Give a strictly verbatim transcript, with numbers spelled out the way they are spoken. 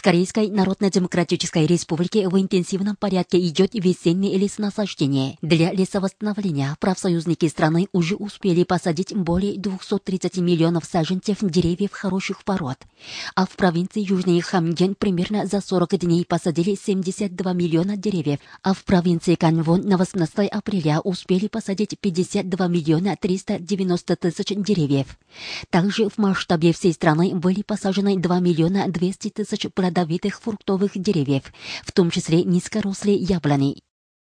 Корейской Народно-Демократической Республике в интенсивном порядке идет весеннее леснасаждение. Для лесовосстановления профсоюзники страны уже успели посадить более двухсот тридцати миллионов саженцев деревьев хороших пород. А в провинции Южный Хамгён примерно за сорок дней посадили семьдесят два миллиона деревьев, а в провинции Канвон на восемнадцатое апреля успели посадить пятьдесят два миллиона триста девяносто тысяч деревьев. Также в масштабе всей страны были посажены два миллиона двести тысяч плодовитых фруктовых деревьев, в том числе низкорослые яблони.